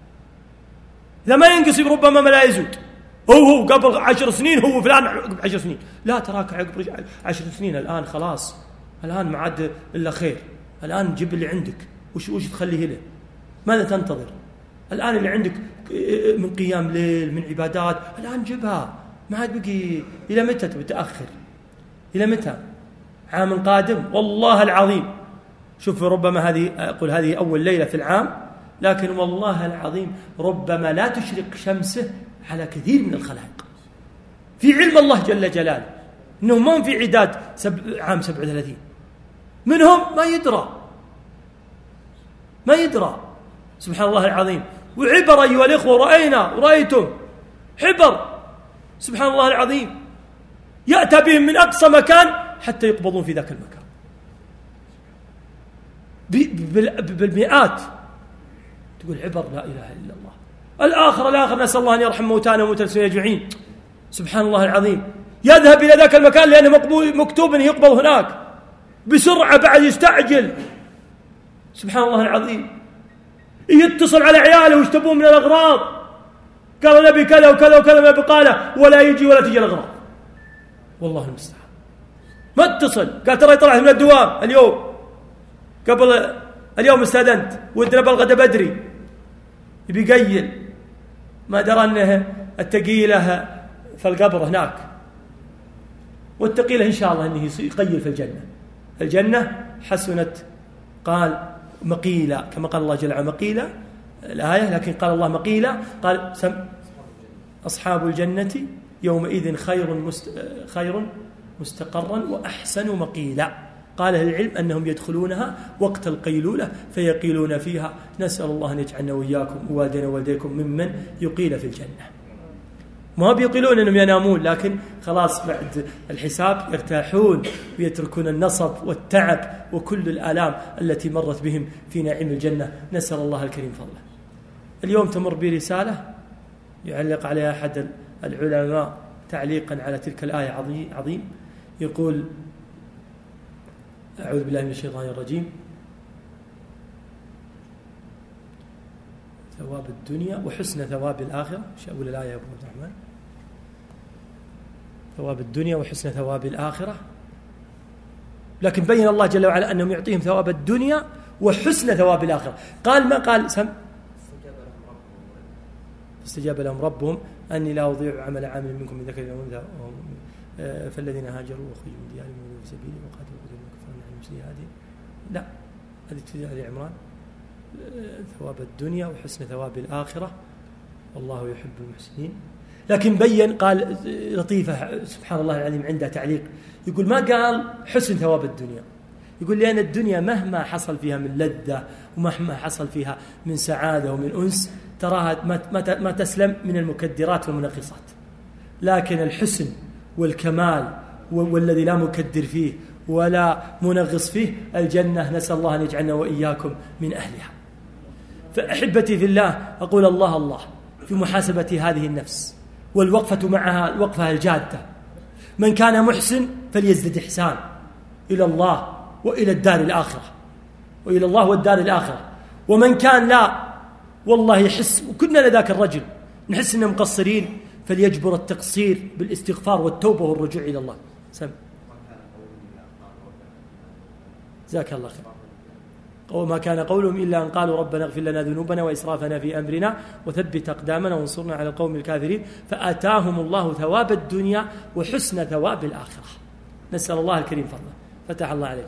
إذا ما ينقص ربما ما لا يزود. هو هو قبل عشر سنين هو فلان عقب عشر سنين، لا تراك عقب عشر سنين الآن خلاص، الآن ما عاد إلا خير. الآن جيب اللي عندك، وش وش تخليه له؟ ماذا تنتظر؟ الآن اللي عندك من قيام ليل، من عبادات، الآن جبها، ما عاد بقي. إلى متى تتأخر؟ إلى متى؟ عام قادم والله العظيم. شوف ربما هذه أقول هذه أول ليلة في العام، لكن والله العظيم ربما لا تشرق شمسه على كثير من الخلائق. في علم الله جل جلاله إنهم ما في عداد سب... عام سبعة وثلاثين، منهم ما يدرى ما يدرى سبحان الله العظيم. وعبر أيها الإخوة، رأينا ورأيتم حبر سبحان الله العظيم يأتى بهم من أقصى مكان حتى يقبضون في ذاك المكان بالمئات. تقول عبر لا إله إلا الله. الآخر الآخر نسأل الله أن يرحم موتانا وموتى المسلمين أجمعين. سبحان الله العظيم يذهب إلى ذاك المكان لأنه مكتوب أنه يقبض هناك بسرعة، بعد يستعجل. سبحان الله العظيم يتصل على عياله وش تبون من الأغراض، قال نبي كذا وكذا وكذا ما بقاله، ولا يجي ولا تجي الأغراض. والله المستعان. ما اتصل قال ترى طلعت من الدوام اليوم قبل اليوم استأذنت ودنا بالغدا بدري، يبي يقيل، ما درى أنه التقيلة في القبر هناك، والتقيلة إن شاء الله أنه يقيل في الجنة. الجنة حسنت قال مقيلة كما قال الله جل وعلا مقيلة الآية، لكن قال الله مقيلة قال سم أصحاب الجنة يومئذ خير مست خير مستقرا وأحسن مقيلا. قال أهل العلم أنهم يدخلونها وقت القيلولة فيقيلون فيها. نسأل الله أن يجعلنا وإياكم ووالدينا ووالديكم ممن يقيل في الجنة. ما بيقيلون أنهم ينامون، لكن خلاص بعد الحساب يرتاحون ويتركون النصب والتعب وكل الآلام التي مرت بهم في نعيم الجنة. نسأل الله الكريم فضله. اليوم تمر برسالة يعلق عليها أحد العلماء تعليقا على تلك الآية عظيم، يقول أعوذ بالله من الشيطان الرجيم: ثواب الدنيا وحسن ثواب الآخرة. مش أقول الآية يا أبو عبد الرحمن؟ ثواب الدنيا وحسن ثواب الآخرة. لكن بين الله جل وعلا أنهم يعطيهم ثواب الدنيا وحسن ثواب الآخرة. قال ما قال سم استجاب لهم ربهم أني لا أضيع عمل عامل منكم من ذكر أو أنثى فالذين هاجروا وأخرجوا من ديارهم وجاهدوا في سبيلي وقاتلوا وقتلوا كفرنا عن المسلمين. هذه لا، هذه تفسير آل عمران. ثواب الدنيا وحسن ثواب الآخرة والله يحب المحسنين. لكن بين قال لطيفة سبحان الله العظيم عنده تعليق، يقول ما قال حسن ثواب الدنيا، يقول لأن الدنيا مهما حصل فيها من لذة ومهما حصل فيها من سعادة ومن أنس تراها ما تسلم من المكدرات والمنقصات، لكن الحسن والكمال والذي لا مكدر فيه ولا منغص فيه الجنة. نسأل الله أن يجعلنا وإياكم من أهلها. فأحبتي في الله أقول الله الله في محاسبة هذه النفس والوقفة معها الوقفة الجادة. من كان محسن فليزدد إحسان إلى الله وإلى الدار الآخرة، وإلى الله والدار الآخرة. ومن كان لا والله يحس، وكنا لذاك الرجل نحس أننا مقصرين، فليجبر التقصير بالاستغفار والتوبة والرجوع إلى الله. سم جزاك الله خير. وما كان قولهم إلا أن قالوا ربنا اغفر لنا ذنوبنا وإسرافنا في أمرنا وثبت أقدامنا وانصرنا على القوم الكافرين. فآتاهم الله ثواب الدنيا وحسن ثواب الآخرة. نسأل الله الكريم فضله. فتح الله عليكم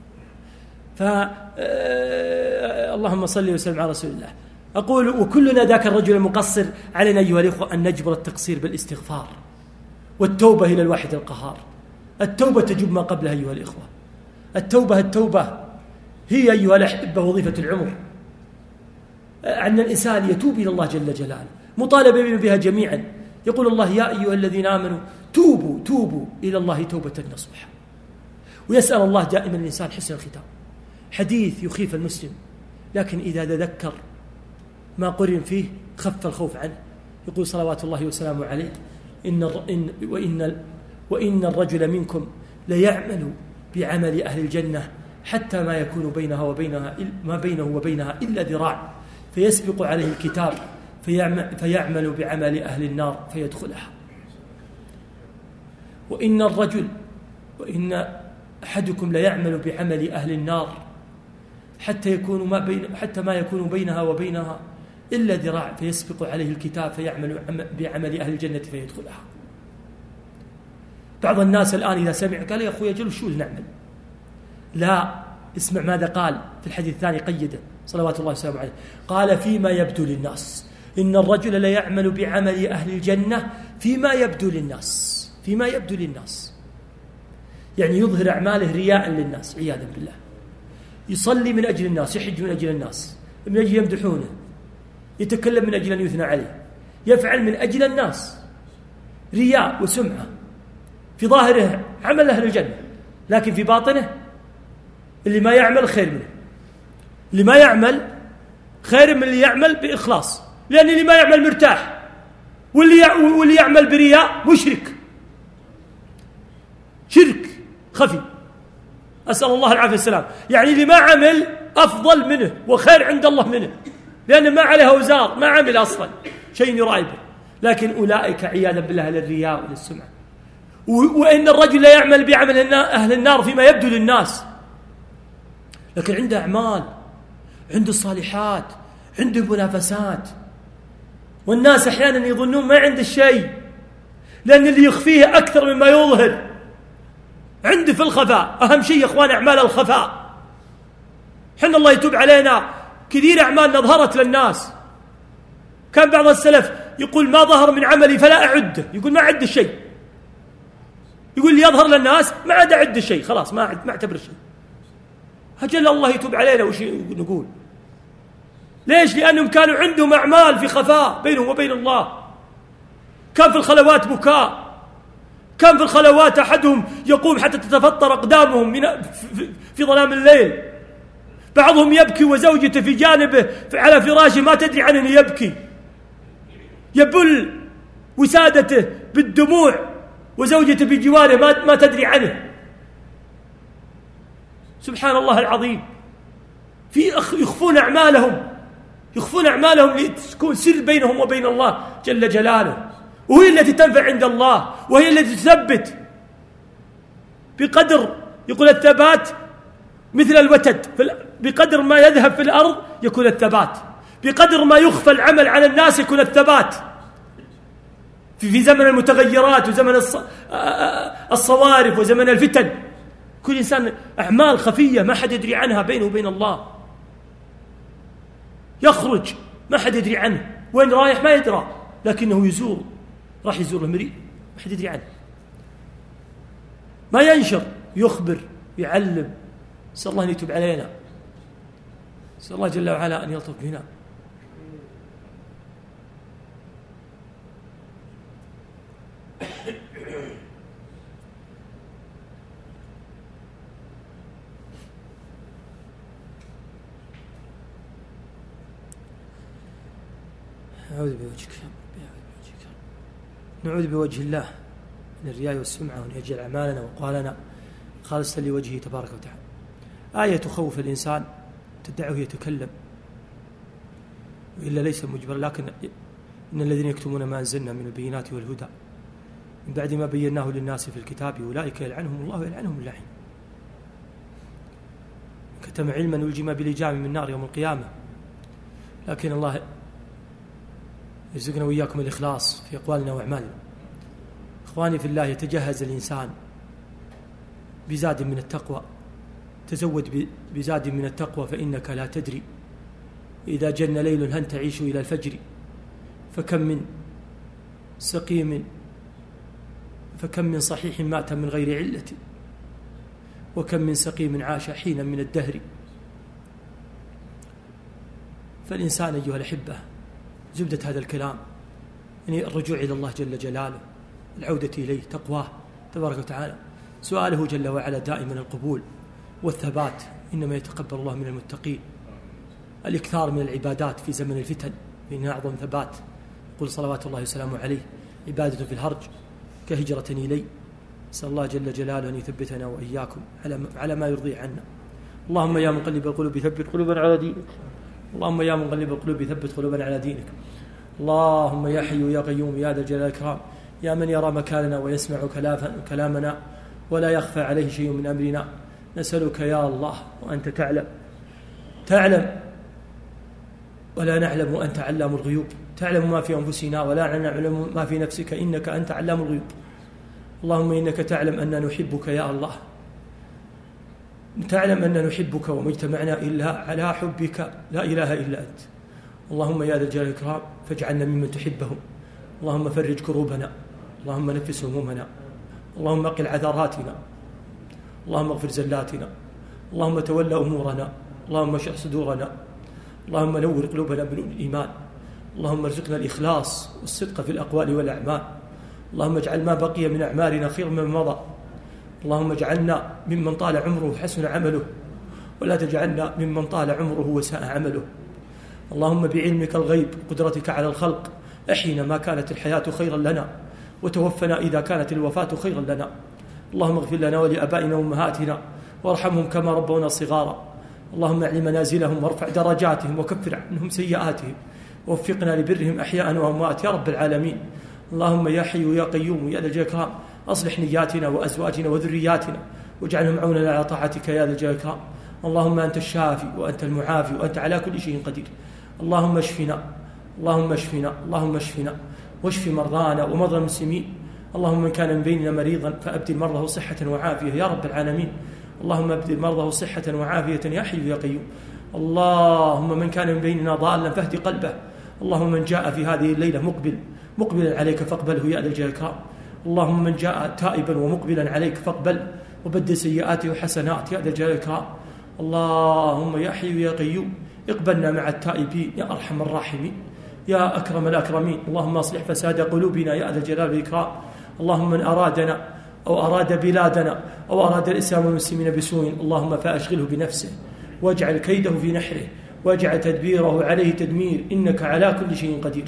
فاللهم صل وسلم على رسول الله. أقول وكلنا ذاك الرجل المقصر، علينا أيها الإخوة أن نجبر التقصير بالاستغفار والتوبة إلى الواحد القهار. التوبة تجب ما قبلها أيها الإخوة. التوبة التوبة هي أيها الأحبة وظيفة العمر، أن الإنسان يتوب إلى الله جل جلاله مطالبة بها جميعا. يقول الله يا أيها الذين آمنوا توبوا توبوا إلى الله توبة نصوحا. ويسأل الله دائما الإنسان حسن الختام. حديث يخيف المسلم، لكن إذا تذكر ما قرن فيه خف الخوف عنه. يقول صلوات الله وسلامه عليه إن, إن, وإن, وإن الرجل منكم ليعمل بعمل أهل الجنة حتى ما يكون بينها وبينها ما بينه وبينها إلا ذراع فيسبق عليه الكتاب فيعمل, فيعمل بعمل أهل النار فيدخلها. وإن الرجل وإن أحدكم ليعمل بعمل أهل النار حتى يكون ما بين حتى ما يكون بينها وبينها إلا ذراع فيسبق عليه الكتاب فيعمل بعمل أهل الجنة فيدخلها. بعض الناس الآن إذا سمع قال يا أخوي أجل شو نعمل؟ لا، اسمع ماذا قال في الحديث الثاني قيده صلوات الله وسلامه عليه. قال فيما يبدو للناس. إن الرجل ليعمل بعمل أهل الجنة فيما يبدو للناس. فيما يبدو للناس يعني يظهر أعماله رياء للناس عياذا بالله. يصلي من أجل الناس، يحج من أجل الناس، من أجل يمدحونه، يتكلم من أجل أن يثنى عليه، يفعل من أجل الناس، رياء وسمعة. في ظاهره عمل أهل الجنة، لكن في باطنه اللي ما يعمل خير منه، اللي ما يعمل خير من اللي يعمل بإخلاص، لأن اللي ما يعمل مرتاح، واللي واللي يعمل برياء مشرك، شرك خفي، أسأل الله العافية والسلام. يعني اللي ما عمل أفضل منه وخير عند الله منه، لأنه ما عليه أوزار، ما عمل أصلا شيء يرايبه. لكن أولئك عياذا بالله للرياء وللسمعة. وإن الرجل لا يعمل بعمل أهل النار فيما يبدو للناس، لكن عنده أعمال، عنده الصالحات، عنده منافسات، والناس أحيانا يظنون ما عنده الشيء، لأن اللي يخفيه أكثر مما يظهر. عنده في الخفاء، أهم شيء يا أخوان أعمال الخفاء. حنا الله يتوب علينا، كثير أعمالنا ظهرت للناس. كان بعض السلف يقول ما ظهر من عملي فلا أعده، يقول ما أعد الشيء، يقول لي يظهر للناس ما عاد أعد الشيء، خلاص ما ما أعتبر شيء. هجل الله يتوب علينا. وش نقول؟ ليش؟ لأنهم كانوا عندهم أعمال في خفاء بينهم وبين الله. كان في الخلوات بكاء، كان في الخلوات أحدهم يقوم حتى تتفطر أقدامهم من في ظلام الليل، بعضهم يبكي وزوجته في جانبه على فراشه ما تدري عنه يبكي، يبل وسادته بالدموع وزوجته بجواره ما ما تدري عنه. سبحان الله العظيم. في يخفون أعمالهم، يخفون أعمالهم لتكون سر بينهم وبين الله جل جلاله، وهي التي تنفع عند الله، وهي التي تثبت. بقدر يقول الثبات مثل الوتد، بقدر ما يذهب في الأرض يكون الثبات، بقدر ما يخفى العمل على الناس يكون الثبات. في, في زمن المتغيرات وزمن الصوارف وزمن الفتن، كل إنسان أعمال خفية ما حد يدري عنها بينه وبين الله. يخرج ما حد يدري عنه، وين رايح ما يدرى، لكنه يزور، راح يزور المريض ما حد يدري عنه، ما ينشر، يخبر، يعلم. نسأل الله أن يتوب علينا، نسأل الله جل وعلا أن يلطف بنا. أعوذ بوجهك، نعوذ بوجه الله من الرياء والسمعة، وأن يجعل أعمالنا وقالنا خالصة لوجهه تبارك وتعالى. آية تخوف الإنسان تدعه يتكلم وإلا ليس مجبر، لكن إن الذين يكتمون ما أنزلنا من البينات والهدى من بعد ما بيناه للناس في الكتاب أولئك يلعنهم الله ويلعنهم اللعين. كتم علما ألجم بلجام من نار يوم القيامة. لكن الله يرزقنا وإياكم الإخلاص في أقوالنا وأعمالنا. إخواني في الله، يتجهز الإنسان بزاد من التقوى، تزود بزاد من التقوى، فإنك لا تدري إذا جن ليل هل تعيش إلى الفجر، فكم من سقيم فكم من صحيح مات من غير علة، وكم من سقيم عاش حينا من الدهر. فالإنسان أيها الأحبة، زبدة هذا الكلام يعني الرجوع إلى الله جل جلاله، العودة إليه، تقواه تبارك وتعالى، سؤاله جل وعلا دائما القبول والثبات، إنما يتقبل الله من المتقين. الإكثار من العبادات في زمن الفتن فإنها أعظم ثبات. يقول صلوات الله وسلامه عليه: عبادة في الهرج كهجرة إلي. نسأل الله جل جلاله أن يثبتنا وإياكم على ما يرضي عنا. اللهم يا مقلب القلوب ثبت قلوبنا على دينك، اللهم يا مقلب القلوب ثبت قلوبنا على دينك. اللهم يا حي يا قيوم يا ذا الجلال والإكرام، يا من يرى مكاننا ويسمع كلامنا ولا يخفى عليه شيء من أمرنا، نسألك يا الله وأنت تعلم تعلم ولا نعلم وأنت علام الغيوب، تعلم ما في أنفسنا ولا نعلم ما في نفسك، إنك أنت علام الغيوب. اللهم إنك تعلم أننا نحبك يا الله، تعلم أننا نحبك وما اجتمعنا إلا على حبك، لا إله إلا أنت. اللهم يا ذا الجلال والإكرام فاجعلنا ممن تحبهم. اللهم فرج كروبنا، اللهم نفس همومنا، اللهم اقل عثراتنا، اللهم اغفر زلاتنا، اللهم تولى أمورنا، اللهم اشرح صدورنا، اللهم نور قلوبنا بنور الإيمان، اللهم ارزقنا الإخلاص والصدق في الأقوال والأعمال. اللهم اجعل ما بقي من أعمالنا خير مما مضى. اللهم اجعلنا ممن طال عمره حسن عمله، ولا تجعلنا ممن طال عمره وساء عمله. اللهم بعلمك الغيب وقدرتك على الخلق أحينا ما كانت الحياة خيرا لنا، وتوفنا إذا كانت الوفاة خيرا لنا. اللهم اغفر لنا ولآبائنا وأمهاتنا وارحمهم كما ربونا صغارا. اللهم اعل منازلهم وارفع درجاتهم وكفر عنهم سيئاتهم، ووفقنا لبرهم أحياء وأموات يا رب العالمين. اللهم يا حي يا قيوم يا ذا الجلال والإكرام أصلح نياتنا وأزواجنا وذرياتنا واجعلهم عونا على طاعتك يا ذا الجلال والإكرام. اللهم أنت الشافي وأنت المعافي وأنت على كل شيء قدير. اللهم اشفنا اللهم اشفنا اللهم اشفنا واشف مرضانا ومرضى المسلمين. اللهم من كان من بيننا مريضا فأبدل مرضه صحة وعافية يا رب العالمين. اللهم أبدل مرضه صحة وعافية يا حي يا قيوم. اللهم من كان من بيننا ضالا فاهد قلبه. اللهم من جاء في هذه الليلة مقبل مقبلا عليك فاقبله يا ذا الجلال والإكرام. اللهم من جاء تائبا ومقبلا عليك فاقبل وبدل سيئاته حسنات يا ذا الجلال والإكرام. اللهم يا حي يا قيوم اقبلنا مع التائبين يا أرحم الراحمين يا أكرم الأكرمين. اللهم أصلح فساد قلوبنا يا ذا الجلال والإكرام. اللهم من أرادنا أو أراد بلادنا أو أراد الإسلام والمسلمين بسوء اللهم فأشغله بنفسه واجعل كيده في نحره واجعل تدبيره عليه تدمير، إنك على كل شيء قدير.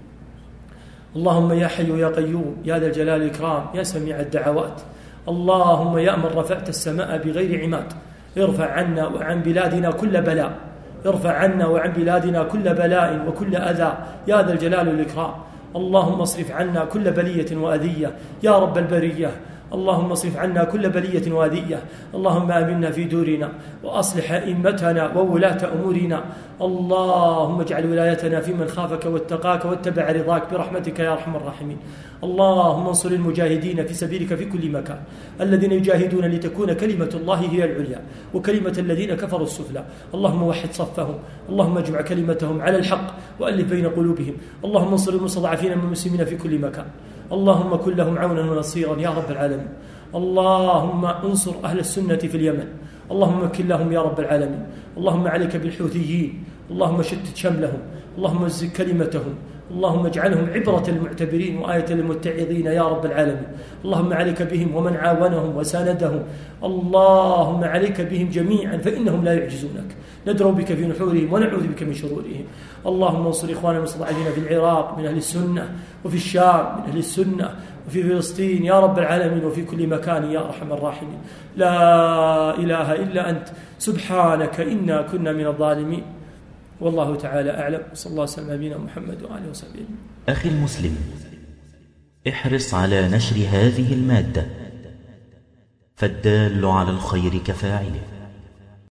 اللهم يا حي يا قيوم يا ذا الجلال والإكرام يا سميع الدعوات. اللهم يا من رفعت السماء بغير عماد ارفع عنا وعن بلادنا كل بلاء، ارفع عنا وعن بلادنا كل بلاء وكل أذى يا ذا الجلال والإكرام. اللهم اصرف عنا كل بلية وأذية يا رب البرية. اللهم اصرف عنا كل بلية وأذية. اللهم آمنا في دورنا وأصلح أئمتنا وولاة أمورنا. اللهم اجعل ولايتنا في من خافك واتقاك واتبع رضاك برحمتك يا أرحم الراحمين. اللهم انصر المجاهدين في سبيلك في كل مكان الذين يجاهدون لتكون كلمة الله هي العليا وكلمة الذين كفروا السفلى. اللهم وحد صفهم، اللهم اجمع كلمتهم على الحق وألف بين قلوبهم. اللهم انصر المستضعفين من المسلمين في كل مكان. اللهم كن لهم عونا ونصيرا يا رب العالمين. اللهم انصر أهل السنة في اليمن، اللهم مكن لهم يا رب العالمين. اللهم عليك بالحوثيين، اللهم شتت شملهم، اللهم ازق كلمتهم، اللهم اجعلهم عبرة للمعتبرين وآية للمتعظين يا رب العالمين. اللهم عليك بهم ومن عاونهم وساندهم. اللهم عليك بهم جميعا فإنهم لا يعجزونك. ندعو بك في نحورهم ونعوذ بك من شرورهم. اللهم انصر إخواننا المستضعفين في العراق من أهل السنة، وفي الشام من أهل السنة، وفي فلسطين يا رب العالمين، وفي كل مكان يا أرحم الراحمين. لا إله إلا أنت سبحانك إنا كنا من الظالمين. والله تعالى أعلم. صلى الله وسلم على نبينا محمد وآله وصحبه. أخي المسلم، احرص على نشر هذه المادة، فالدال على الخير كفاعله.